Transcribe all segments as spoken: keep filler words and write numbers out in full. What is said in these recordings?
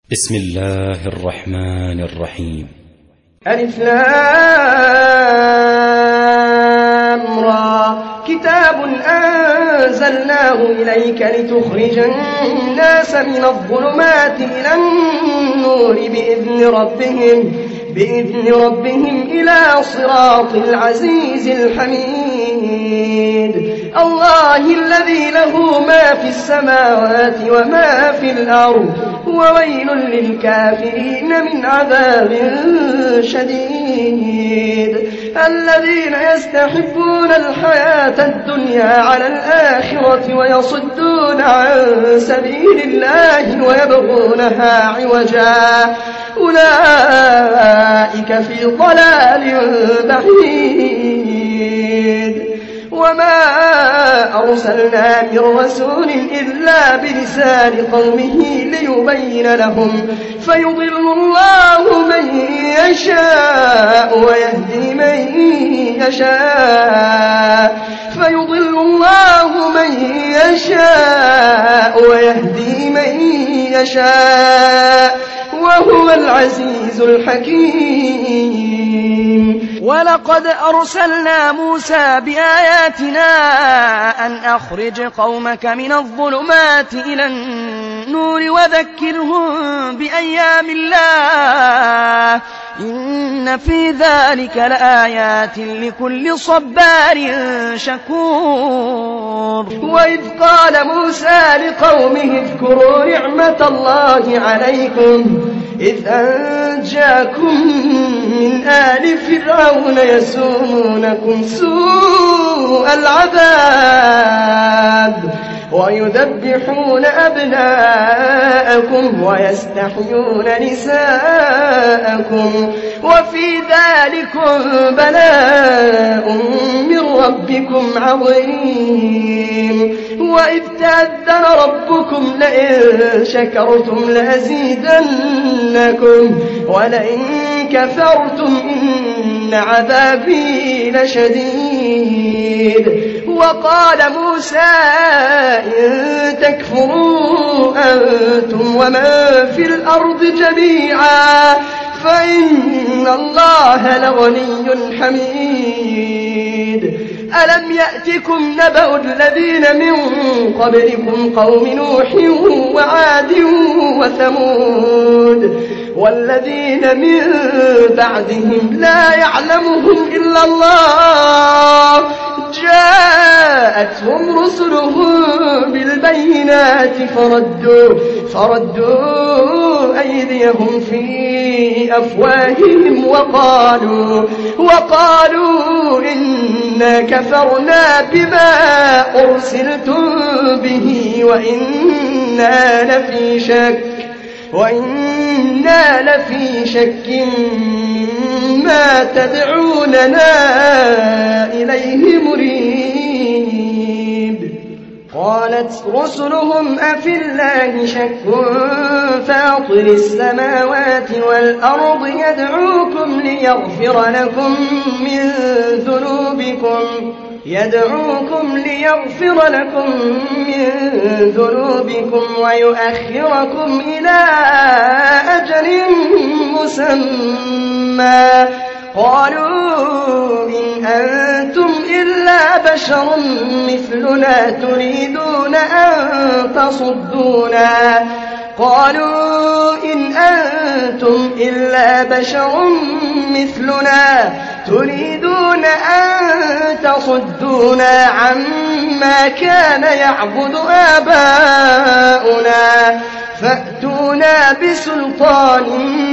بسم الله الرحمن الرحيم. ألف لام را كتاب أنزلناه إليك لتخرج الناس من الظلمات إلى النور بإذن ربهم بإذن ربهم إلى صراط العزيز الحميد الله الذي له ما في السماوات وما في الأرض وويل للكافرين من عذاب شديد الذين يستحبون الحياة الدنيا على الآخرة ويصدون عن سبيل الله ويبغونها عوجا أولئك في ضلال بعيد وما أرسلنا من رسول إلا بلسان قومه ليبين لهم فيضل الله من يشاء ويهدي من يشاء فيضل الله من يشاء ويهدي من يشاء وهو العزيز الحكيم. ولقد أرسلنا موسى بآياتنا أن أخرج قومك من الظلمات إلى النور وذكرهم بأيام الله إن في ذلك لآيات لكل صبار شكور. وإذ قال موسى لقومه اذكروا نعمة الله عليكم إذ أنجاكم من آل فرعون يسومونكم سوء العذاب ويذبحون أبناءكم ويستحيون نساءكم وفي ذلكم بلاء من ربكم عظيم. وإذ تأذن ربكم لئن شكرتم لأزيدنكم ولئن كفرتم إن عذابي لشديد. وقال موسى إن تكفروا أنتم ومن في الأرض جميعا فإن الله لغني حميد. ألم يأتكم نبأ الذين من قبلكم قوم نوح وعاد وثمود والذين من بعدهم لا يعلمهم إلا الله جاءتهم رسلهم بالبينات فردوا, فردوا أيديهم في أفواههم وقالوا, وقالوا إنا كفرنا بما أرسلتم به وإنا لفي شك وإنا لفي شك مما تدعوننا إليه مريب. قالت رسلهم أفي الله شك فاطر السماوات والأرض يدعوكم ليغفر لكم من ذنوبكم يدعوكم ليغفر لكم من ذنوبكم ويؤخركم إلى أجل مسمى قالوا إن أنتم إلا بشر مثلنا تريدون أن تصدونا قالوا إن أنتم إلا بشر مثلنا تريدون أن تصدونا عما كان يعبد آباؤنا فأتونا بسلطان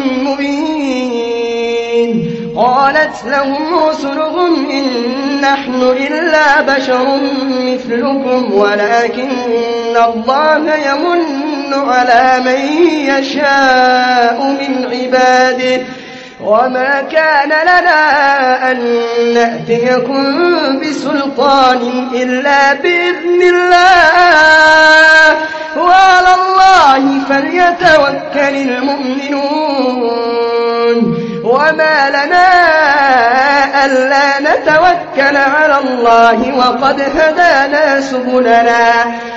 مبين. قالت لهم رسلهم إن نحن إلا بشر مثلكم ولكن الله يمن على من يشاء من عباده وما كان لنا أن نأتيكم بسلطان إلا بإذن الله وعلى الله فليتوكل المؤمنون. وما لنا ألا نتوكل على الله وقد هدانا سبلنا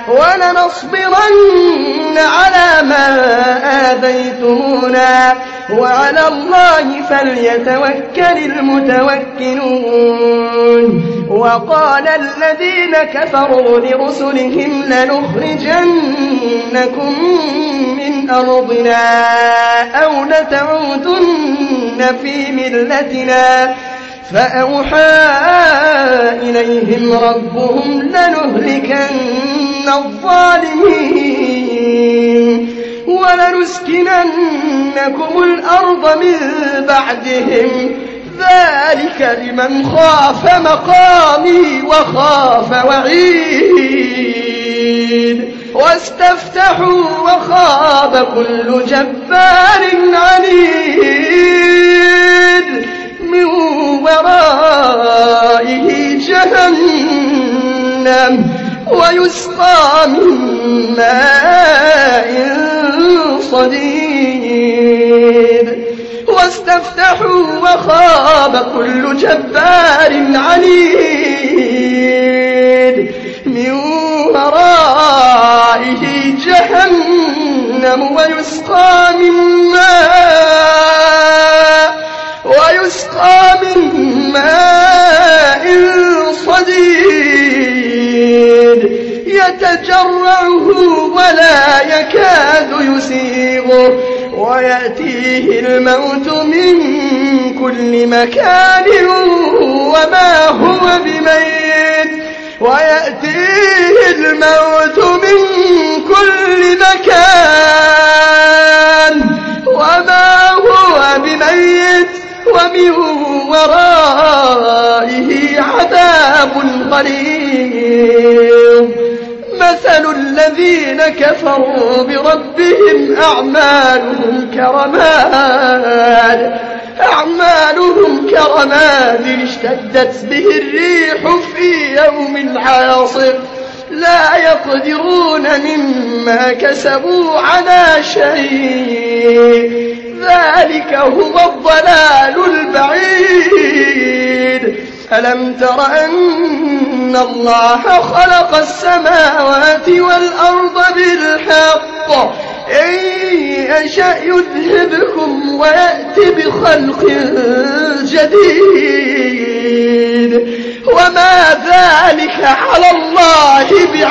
ولنصبرن على ما آذيتمونا وعلى الله فليتوكل المتوكلون. وقال الذين كفروا لرسلهم لنخرجنكم من أرضنا أو لتعودن في ملتنا فأوحى إليهم ربهم لنهلكن الظالمين ولنسكننكم الأرض من بعدهم ذلك لمن خاف مقامي وخاف وعيد. واستفتحوا وخاب كل جبار عنيد من ورائه جهنم ويسقى من ماء صديد. واستفتحوا وخاب كل جبار عنيد من ورائه جهنم ويسقى من ماء ويسقى من ماء صديد يتجرعه ولا يكاد يسيغه ويأتيه الموت من كل مكان وما هو بميت ويأتيه الموت من كل مكان وما هو بميت ومن ورائه عذاب غليظ. مثل الذين كفروا بربهم أعمالهم كرماد أعمالهم كرماد اشتدت به الريح في يوم عاصف لا يقدرون مما كسبوا على شيء ذلك هو الضلال البعيد. ألم تر أن الله خلق السماوات والأرض بالحق إن يشأ يذهبكم ويأتي بخلق جديد وما ذلك على الله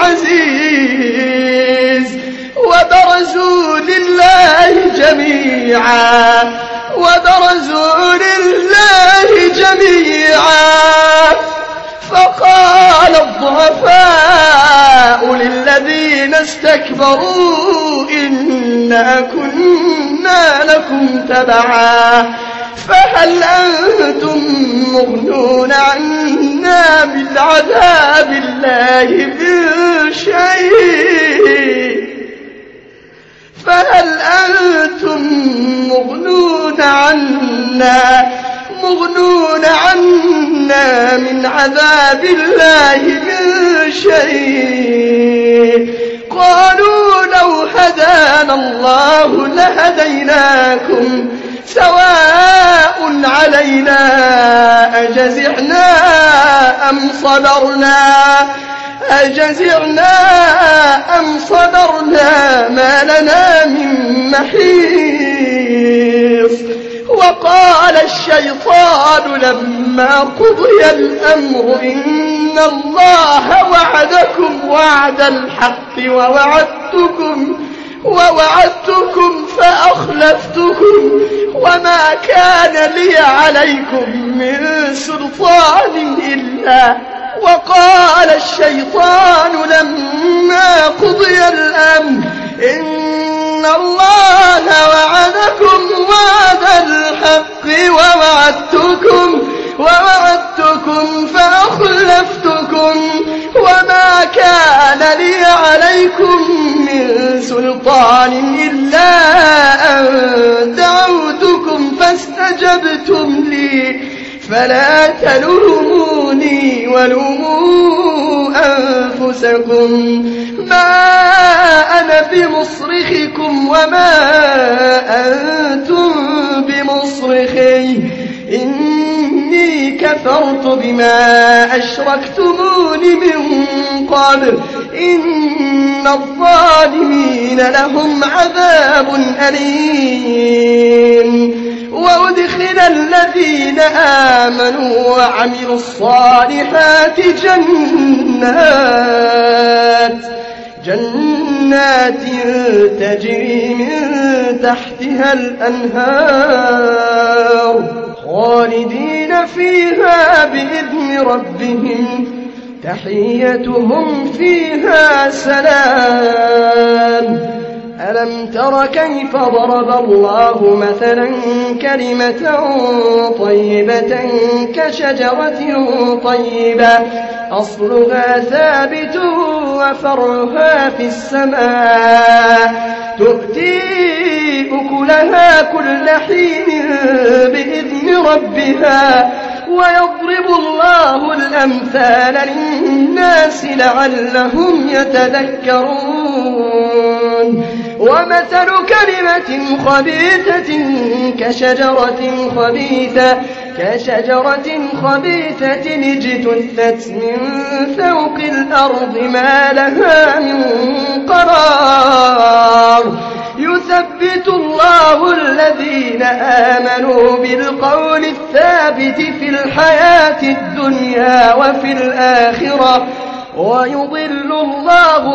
بعزيز. وبرزوا لله جميعا وبرزوا لله جميعا فقال الضعفاء للذين استكبروا إنا كنا لكم تبعا فهل أنتم مغنون عنا من عذاب الله من شيء فهل أنتم مغنون عنا مغنون عنا من عذاب الله من شيء. قالوا لو هدانا الله لهديناكم سواء علينا أجزعنا أم صبرنا أجزعنا أم صبرنا ما لنا من محيص. وقال الشيطان لما قضي الأمر إن الله وعدكم وعد الحق ووعدتكم ووعدتكم فأخلفتكم وما كان لي عليكم من سلطان إلا. وقال الشيطان لما قضي الأمر إن الله وعدكم وعد الحق ووعدتكم ووعدتكم فأخلفتكم وما كان لي عليكم من سلطان إلا أن دعوتكم فاستجبتم لي فلا تلوموني ولوموا أنفسكم ما أنا بمصرخكم وما أنتم بمصرخي كفرت بما أشركتمون من قبل إن الظالمين لهم عذاب أليم. وأدخل الذين آمنوا وعملوا الصالحات جنات جنات تجري من تحتها الأنهار خالدين فيها بإذن ربهم تحيتهم فيها سلام. ألم تر كيف ضرب الله مثلا كلمة طيبة كشجرة طيبة أصلها ثابت وفرعها في السماء تؤتي أكلها كل حين بإذن ربها ويضرب الله الأمثال للناس لعلهم يتذكرون. ومثل كلمة خبيثة كشجرة خبيثة كشجرة خبيثة اجتثت من فوق الأرض ما لها من قرار يثبت الله الذين آمنوا بالقول الثابت في الحياة الدنيا وفي الآخرة ويضل الله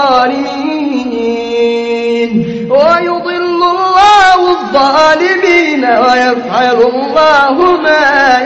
الظالمين ويضل الله الظالمين ويفعل الله ما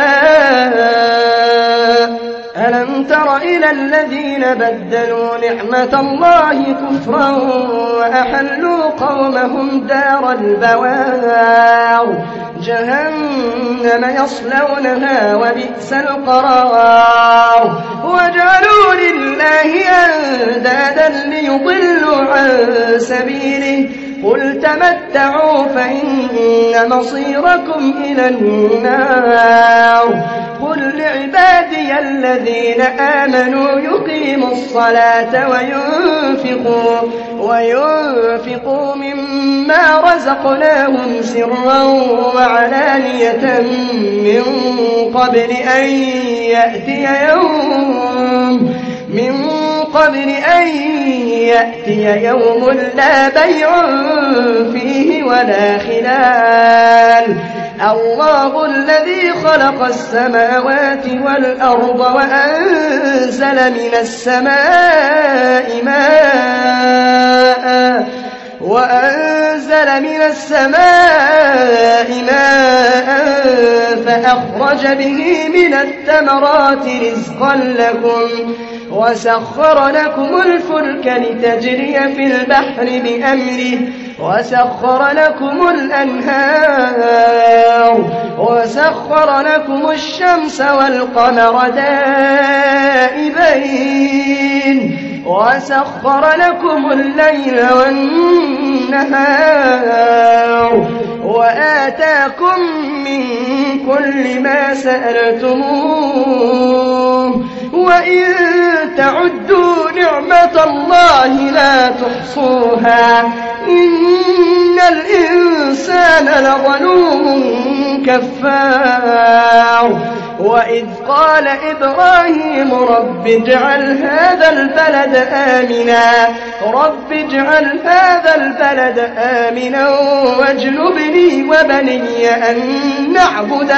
يشاء. ألم تر إلى الذين بدلوا نعمة الله كفرا وأحلوا قومهم دار البوار جهنم يصلونها وبئس القرار. وجعلوا لله أندادا ليضلوا عن سبيله قل تمتعوا فإن مصيركم إلى النار. قل لعبادي الذين آمنوا يقيموا الصلاة وينفقوا, وينفقوا مما رزقناهم سرا وعلانية من قبل أن يأتي يوم من قبل أن يأتي يوم لا بيع فيه ولا خلال. الله الذي خلق السماوات والأرض وأنزل من السماء ماء وأنزل من السماء ماء فأخرج به من الثمرات رزقا لكم وسخر لكم الفلك لتجري في البحر بأمره وسخر لكم الأنهار وسخر لكم الشمس والقمر دائبين وسخر لكم الليل والنهار وآتاكم من كل ما سألتموه وإن تعدوا نعمة الله لا تحصوها إن الإنسان لظلوم كفار. وإذ قال إبراهيم رب اجعل هذا البلد آمنا رب اجعل هذا البلد آمنا واجنبني وبني أن نعبد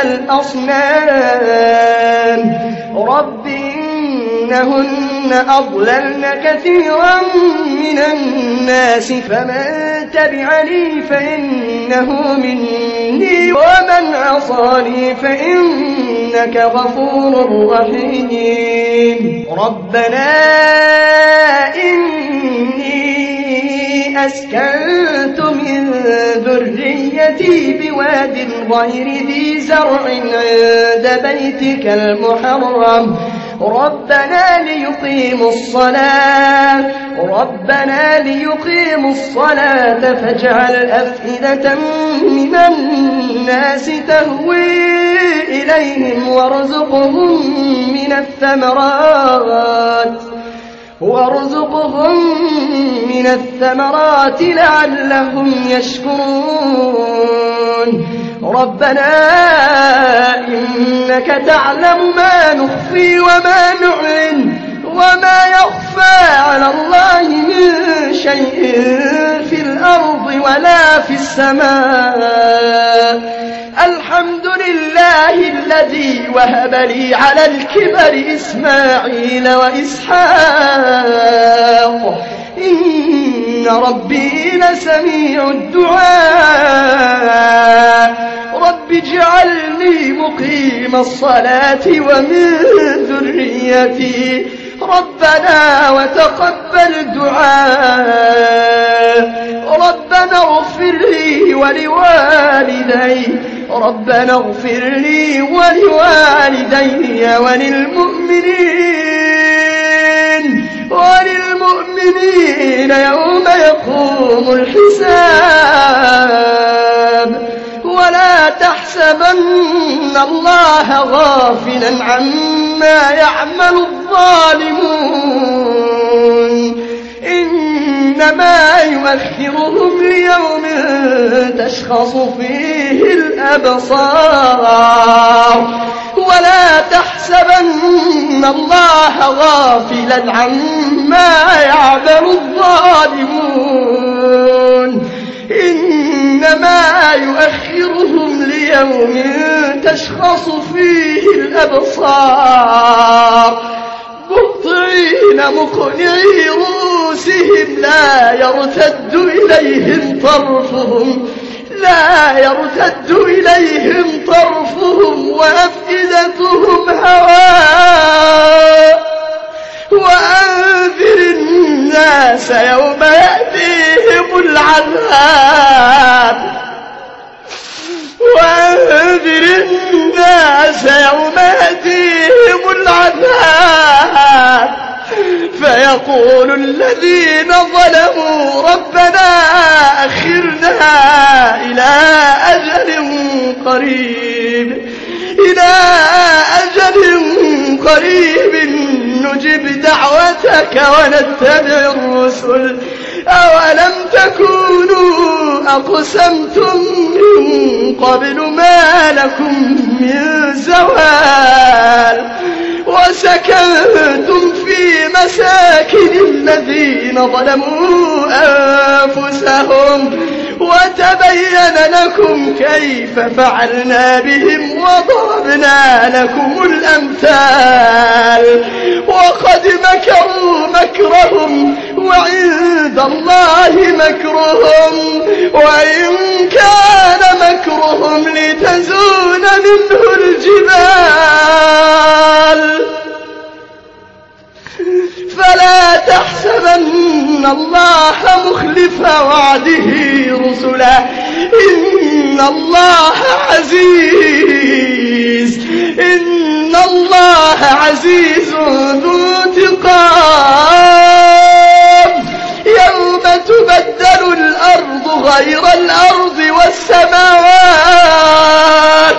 الأصنام رب إنهن أضللن كثيرا من الناس فمن تبعني فإنه مني ومن عصاني فإنك غفور رحيم. ربنا إني أسكنت من ذريتي بواد غير ذي زرع عند بيتك المحرم ربنا ليقيموا الصلاة ربنا ليقيموا الصلاة فاجعل أفئدة من الناس تهوي إليهم وارزقهم من الثمرات وارزقهم من الثمرات لعلهم يشكرون. ربنا إنك تعلم ما نخفي وما نعلن وما يخفى على الله من شيء في الأرض ولا في السماء. الحمد لله الذي وهب لي على الكبر إسماعيل وإسحاق إن ربي لسميع الدعاء. رب اجعلني مقيم الصلاة ومن ذريتي ربنا وتقبل دعاء. ربنا اغفر لي ولوالدي ربنا اغفر لي ولوالدي وللمؤمنين وللمؤمنين يوم يقوم الحساب. ولا تحسبن الله غافلا عما يعمل الظالمون إنما يؤخرهم ليوم تشخص فيه الأبصار. ولا تحسبن الله غافلا عما يعمل الظالمون إنما يؤخرهم ليوم تشخص فيه الأبصار. مهطعين مقنعي رؤوسهم لا يرتد إليهم طرفهم لا يرتد إليهم طرفهم وأفئدتهم هواء. وأنذر الناس يوم يأتيهم العذاب وأنذر الناس يوم يأتيهم العذاب فيقول الذين ظلموا ربنا أخرنا إلى أجل قريب إلى أجل قريب نجب دعوتك ونتبع الرسل أولم تكونوا أقسمتم من قبل ما لكم من زوال وسكنتم في مساكن الذين ظلموا أنفسهم وتبين لكم كيف فعلنا بهم وضربنا لكم الأمثال. وقد مكروا مكرهم وعند الله مكرهم وإن كان مكرهم لتزول منه الجبال. فلا تحسبن الله مخلف وعده رسله إن الله عزيز إن الله عزيز ذو انتقام. يوم تبدل الأرض غير الأرض والسماوات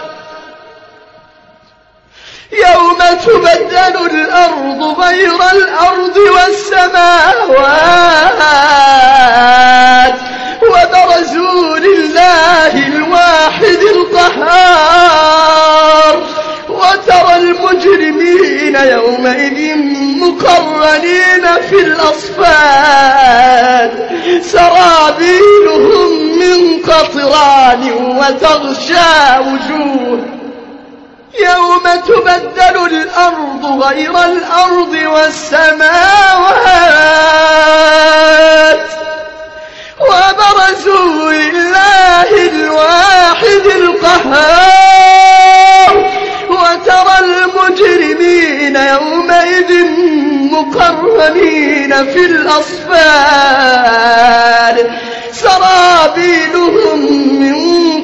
يوم تبدل الأرض غير الأرض والسماوات وبرزوا لله الواحد القهار. وترى المجرمين يومئذ مقرنين في الأصفاد سرابيلهم من قطران وتغشى وجوه يوم تبدل الأرض غير الأرض والسماوات وبرزوا لله الواحد القهار. وترى المجرمين يومئذ مقرنين في الأصفاد سرابيلهم من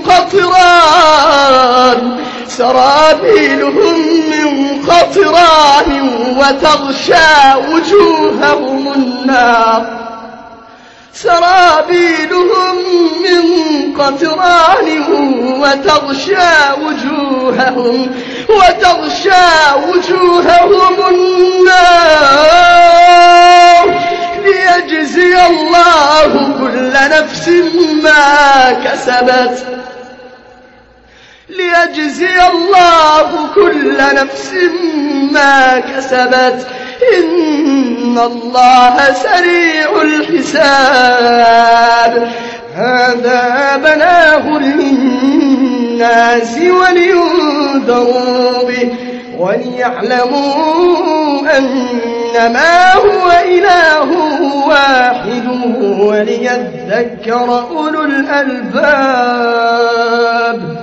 قطران سرابيلهم من قطران وتغشى وجوههم النار سرابيلهم من قطران وتغشى وجوههم وتغشى وجوههم النار ليجزي الله كل نفس ما كسبت ليجزي الله كل نفس ما كسبت إن الله سريع الحساب هذا بلاغ للناس ولينذروا به وليعلموا أنما هو إله واحد وليذكر أولو الألباب